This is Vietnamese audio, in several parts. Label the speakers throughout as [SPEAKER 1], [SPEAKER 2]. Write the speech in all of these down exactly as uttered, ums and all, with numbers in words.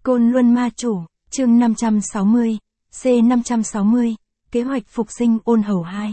[SPEAKER 1] Côn Luân Ma Chủ, chương năm trăm sáu mươi, C năm trăm sáu mươi, Kế hoạch phục sinh ôn hầu hai.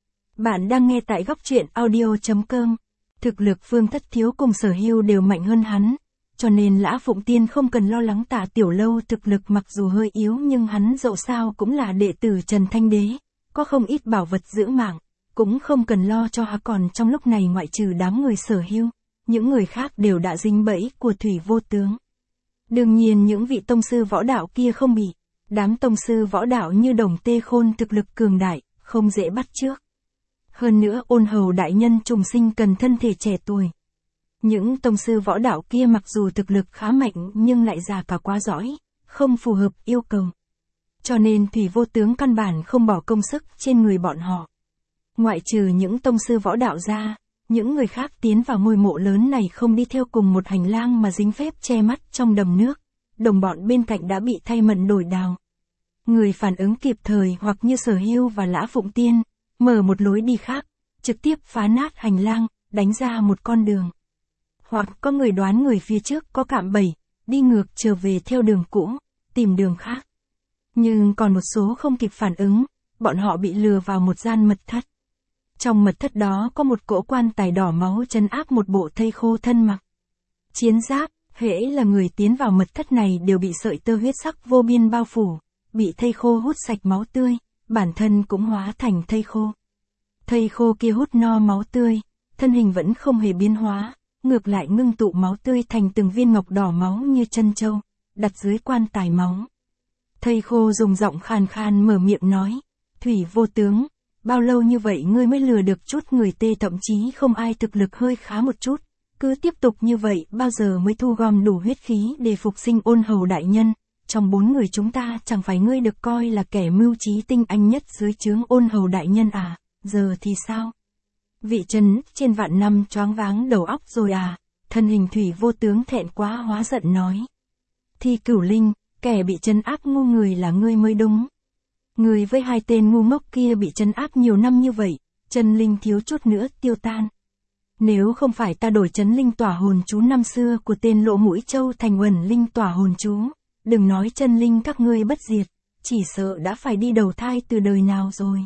[SPEAKER 1] Bạn đang nghe tại góc truyện audio.com. Thực lực Vương Thất Thiếu cùng Sở Hưu đều mạnh hơn hắn, cho nên Lã Phụng Tiên không cần lo lắng Tạ Tiểu Lâu thực lực mặc dù hơi yếu nhưng hắn dẫu sao cũng là đệ tử Trần Thanh Đế, có không ít bảo vật giữ mạng, cũng không cần lo cho hắn. Còn trong lúc này ngoại trừ đám người Sở Hưu, những người khác đều đã dính bẫy của Thủy Vô Tướng. Đương nhiên những vị tông sư võ đạo kia không bị, đám tông sư võ đạo như Đồng Tê Khôn thực lực cường đại, không dễ bắt chước. Hơn nữa ôn hầu đại nhân trùng sinh cần thân thể trẻ tuổi. Những tông sư võ đạo kia mặc dù thực lực khá mạnh nhưng lại già cả quá giỏi, không phù hợp yêu cầu. Cho nên Thủy Vô Tướng căn bản không bỏ công sức trên người bọn họ. Ngoại trừ những tông sư võ đạo ra, những người khác tiến vào ngôi mộ lớn này không đi theo cùng một hành lang mà dính phép che mắt trong đầm nước, đồng bọn bên cạnh đã bị thay mận đổi đào. Người phản ứng kịp thời hoặc như Sở Hưu và Lã Phụng Tiên, mở một lối đi khác, trực tiếp phá nát hành lang, đánh ra một con đường. Hoặc có người đoán người phía trước có cạm bẫy, đi ngược trở về theo đường cũ, tìm đường khác. Nhưng còn một số không kịp phản ứng, bọn họ bị lừa vào một gian mật thất. Trong mật thất đó có một cỗ quan tài đỏ máu trấn áp một bộ thây khô thân mặc chiến giáp, hễ là người tiến vào mật thất này đều bị sợi tơ huyết sắc vô biên bao phủ, bị thây khô hút sạch máu tươi, bản thân cũng hóa thành thây khô. Thây khô kia hút no máu tươi, thân hình vẫn không hề biến hóa, ngược lại ngưng tụ máu tươi thành từng viên ngọc đỏ máu như chân châu, đặt dưới quan tài máu. Thây khô dùng giọng khàn khan mở miệng nói, Thủy Vô Tướng, bao lâu như vậy ngươi mới lừa được chút người tê, thậm chí không ai thực lực hơi khá một chút, cứ tiếp tục như vậy bao giờ mới thu gom đủ huyết khí để phục sinh ôn hầu đại nhân, trong bốn người chúng ta chẳng phải ngươi được coi là kẻ mưu trí tinh anh nhất dưới trướng ôn hầu đại nhân à, giờ thì sao? Vị trấn trên vạn năm choáng váng đầu óc rồi à? Thân hình Thủy Vô Tướng thẹn quá hóa giận nói. Thi Cửu Linh, kẻ bị trấn áp ngu người là ngươi mới đúng. Người với hai tên ngu ngốc kia bị trấn áp nhiều năm như vậy, chân linh thiếu chút nữa tiêu tan. Nếu không phải ta đổi trấn linh tỏa hồn chú năm xưa của tên Lỗ Mũi Châu thành Uẩn Linh tỏa hồn chú, đừng nói chân linh các ngươi bất diệt, chỉ sợ đã phải đi đầu thai từ đời nào rồi.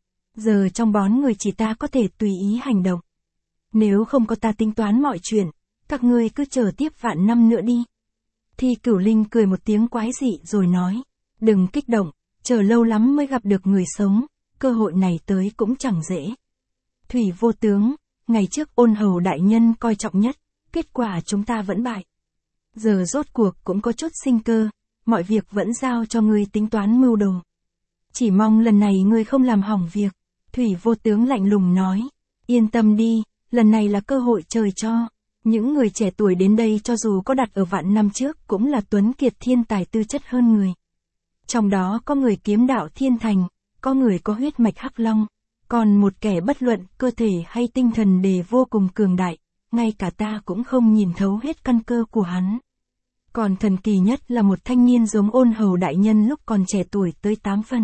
[SPEAKER 1] Giờ trong bón người chỉ ta có thể tùy ý hành động. Nếu không có ta tính toán mọi chuyện, các ngươi cứ chờ tiếp vạn năm nữa đi. Thi Cửu Linh cười một tiếng quái dị rồi nói, đừng kích động, chờ lâu lắm mới gặp được người sống, cơ hội này tới cũng chẳng dễ. Thủy Vô Tướng, ngày trước ôn hầu đại nhân coi trọng nhất, kết quả chúng ta vẫn bại. Giờ rốt cuộc cũng có chút sinh cơ, mọi việc vẫn giao cho ngươi tính toán mưu đồ. Chỉ mong lần này ngươi không làm hỏng việc. Thủy Vô Tướng lạnh lùng nói, yên tâm đi, lần này là cơ hội trời cho. Những người trẻ tuổi đến đây cho dù có đặt ở vạn năm trước cũng là tuấn kiệt thiên tài tư chất hơn người. Trong đó có người kiếm đạo thiên thành, có người có huyết mạch hắc long, còn một kẻ bất luận cơ thể hay tinh thần đều vô cùng cường đại, ngay cả ta cũng không nhìn thấu hết căn cơ của hắn. Còn thần kỳ nhất là một thanh niên giống ôn hầu đại nhân lúc còn trẻ tuổi tới tám phần.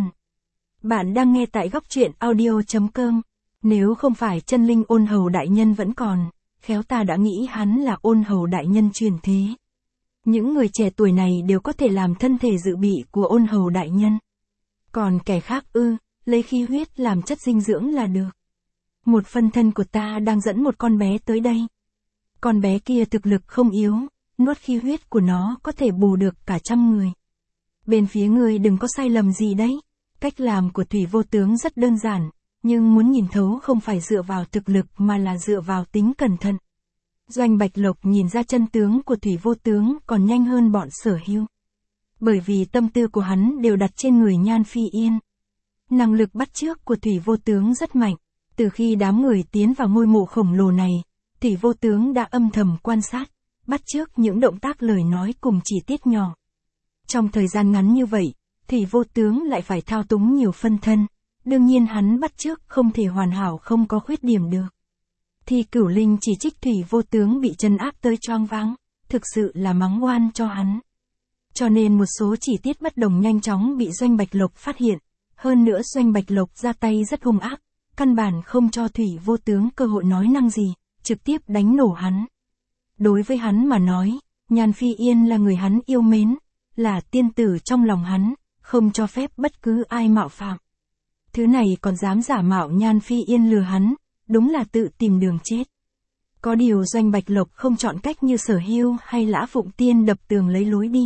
[SPEAKER 1] Bạn đang nghe tại góc truyện audio.com, nếu không phải chân linh ôn hầu đại nhân vẫn còn, khéo ta đã nghĩ hắn là ôn hầu đại nhân truyền thế. Những người trẻ tuổi này đều có thể làm thân thể dự bị của ôn hầu đại nhân. Còn kẻ khác ư, lấy khí huyết làm chất dinh dưỡng là được. Một phân thân của ta đang dẫn một con bé tới đây. Con bé kia thực lực không yếu, nuốt khí huyết của nó có thể bù được cả trăm người. Bên phía ngươi đừng có sai lầm gì đấy. Cách làm của Thủy Vô Tướng rất đơn giản, nhưng muốn nhìn thấu không phải dựa vào thực lực mà là dựa vào tính cẩn thận. Doanh Bạch Lộc nhìn ra chân tướng của Thủy Vô Tướng còn nhanh hơn bọn Sở Hưu. Bởi vì tâm tư của hắn đều đặt trên người Nhan Phi Yên. Năng lực bắt chước của Thủy Vô Tướng rất mạnh. Từ khi đám người tiến vào ngôi mộ khổng lồ này, Thủy Vô Tướng đã âm thầm quan sát, bắt chước những động tác lời nói cùng chi tiết nhỏ. Trong thời gian ngắn như vậy, Thủy Vô Tướng lại phải thao túng nhiều phân thân, đương nhiên hắn bắt chước không thể hoàn hảo không có khuyết điểm được. Thi Cửu Linh chỉ trích Thủy Vô Tướng bị trấn áp tới choáng váng, thực sự là mắng oan cho hắn. Cho nên một số chi tiết bất đồng nhanh chóng bị Doanh Bạch Lộc phát hiện, hơn nữa Doanh Bạch Lộc ra tay rất hung ác, căn bản không cho Thủy Vô Tướng cơ hội nói năng gì, trực tiếp đánh nổ hắn. Đối với hắn mà nói, Nhan Phi Yên là người hắn yêu mến, là tiên tử trong lòng hắn, không cho phép bất cứ ai mạo phạm. Thứ này còn dám giả mạo Nhan Phi Yên lừa hắn, đúng là tự tìm đường chết. Có điều Doanh Bạch Lộc không chọn cách như Sở Hưu hay Lã Phụng Tiên đập tường lấy lối đi.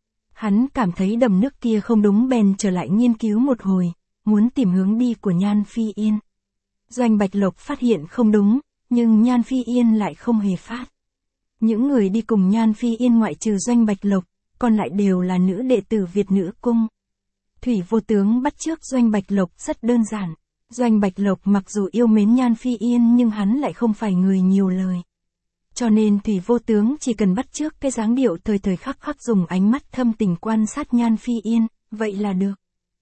[SPEAKER 1] Hắn cảm thấy đầm nước kia không đúng bèn trở lại nghiên cứu một hồi, muốn tìm hướng đi của Nhan Phi Yên. Doanh Bạch Lộc phát hiện không đúng, nhưng Nhan Phi Yên lại không hề phát. Những người đi cùng Nhan Phi Yên ngoại trừ Doanh Bạch Lộc, còn lại đều là nữ đệ tử Việt Nữ Cung. Thủy Vô Tướng bắt chước Doanh Bạch Lộc rất đơn giản. Doanh Bạch Lộc mặc dù yêu mến Nhan Phi Yên nhưng hắn lại không phải người nhiều lời. Cho nên Thủy Vô Tướng chỉ cần bắt chước cái dáng điệu thời thời khắc khắc dùng ánh mắt thâm tình quan sát Nhan Phi Yên, vậy là được.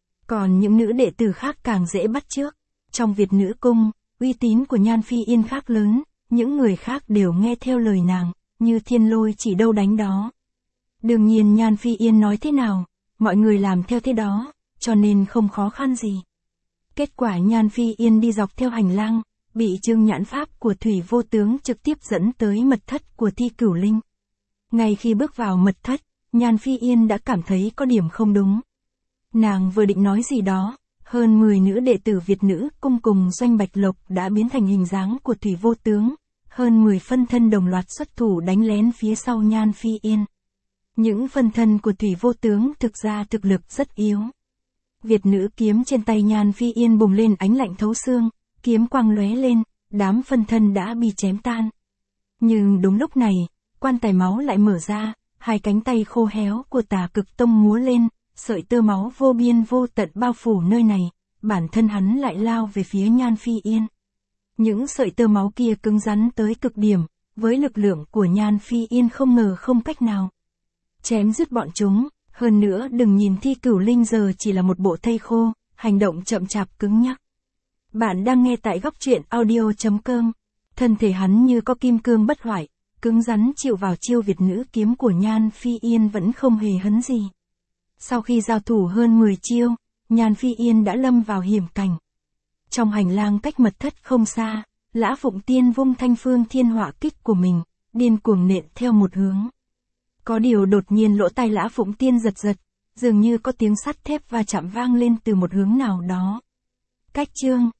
[SPEAKER 1] Còn những nữ đệ tử khác càng dễ bắt chước. Trong Việt Nữ Cung, uy tín của Nhan Phi Yên khác lớn, những người khác đều nghe theo lời nàng, như thiên lôi chỉ đâu đánh đó. Đương nhiên Nhan Phi Yên nói thế nào, mọi người làm theo thế đó, cho nên không khó khăn gì. Kết quả Nhan Phi Yên đi dọc theo hành lang, bị chương nhãn pháp của Thủy Vô Tướng trực tiếp dẫn tới mật thất của Thi Cửu Linh. Ngay khi bước vào mật thất, Nhan Phi Yên đã cảm thấy có điểm không đúng. Nàng vừa định nói gì đó, hơn mười nữ đệ tử Việt Nữ Cung cùng Doanh Bạch Lộc đã biến thành hình dáng của Thủy Vô Tướng, hơn mười phân thân đồng loạt xuất thủ đánh lén phía sau Nhan Phi Yên. Những phân thân của Thủy Vô Tướng thực ra thực lực rất yếu. Việt Nữ kiếm trên tay Nhan Phi Yên bùng lên ánh lạnh thấu xương, kiếm quang lóe lên, đám phân thân đã bị chém tan. Nhưng đúng lúc này, quan tài máu lại mở ra, hai cánh tay khô héo của Tà Cực Tông múa lên, sợi tơ máu vô biên vô tận bao phủ nơi này, bản thân hắn lại lao về phía Nhan Phi Yên. Những sợi tơ máu kia cứng rắn tới cực điểm, với lực lượng của Nhan Phi Yên không ngờ không cách nào chém dứt bọn chúng. Hơn nữa đừng nhìn Thi Cửu Linh giờ chỉ là một bộ thây khô, hành động chậm chạp cứng nhắc. Bạn đang nghe tại góc truyện audio chấm com. Thân thể hắn như có kim cương bất hoại, cứng rắn chịu vào chiêu Việt Nữ kiếm của Nhan Phi Yên vẫn không hề hấn gì. Sau khi giao thủ hơn mười chiêu, Nhan Phi Yên đã lâm vào hiểm cảnh. Trong hành lang cách mật thất không xa, Lã Phụng Tiên vung thanh phương thiên họa kích của mình, điên cuồng nện theo một hướng. Có điều đột nhiên lỗ tai Lã Phụng Tiên giật giật, dường như có tiếng sắt thép va chạm vang lên từ một hướng nào đó. Cách chương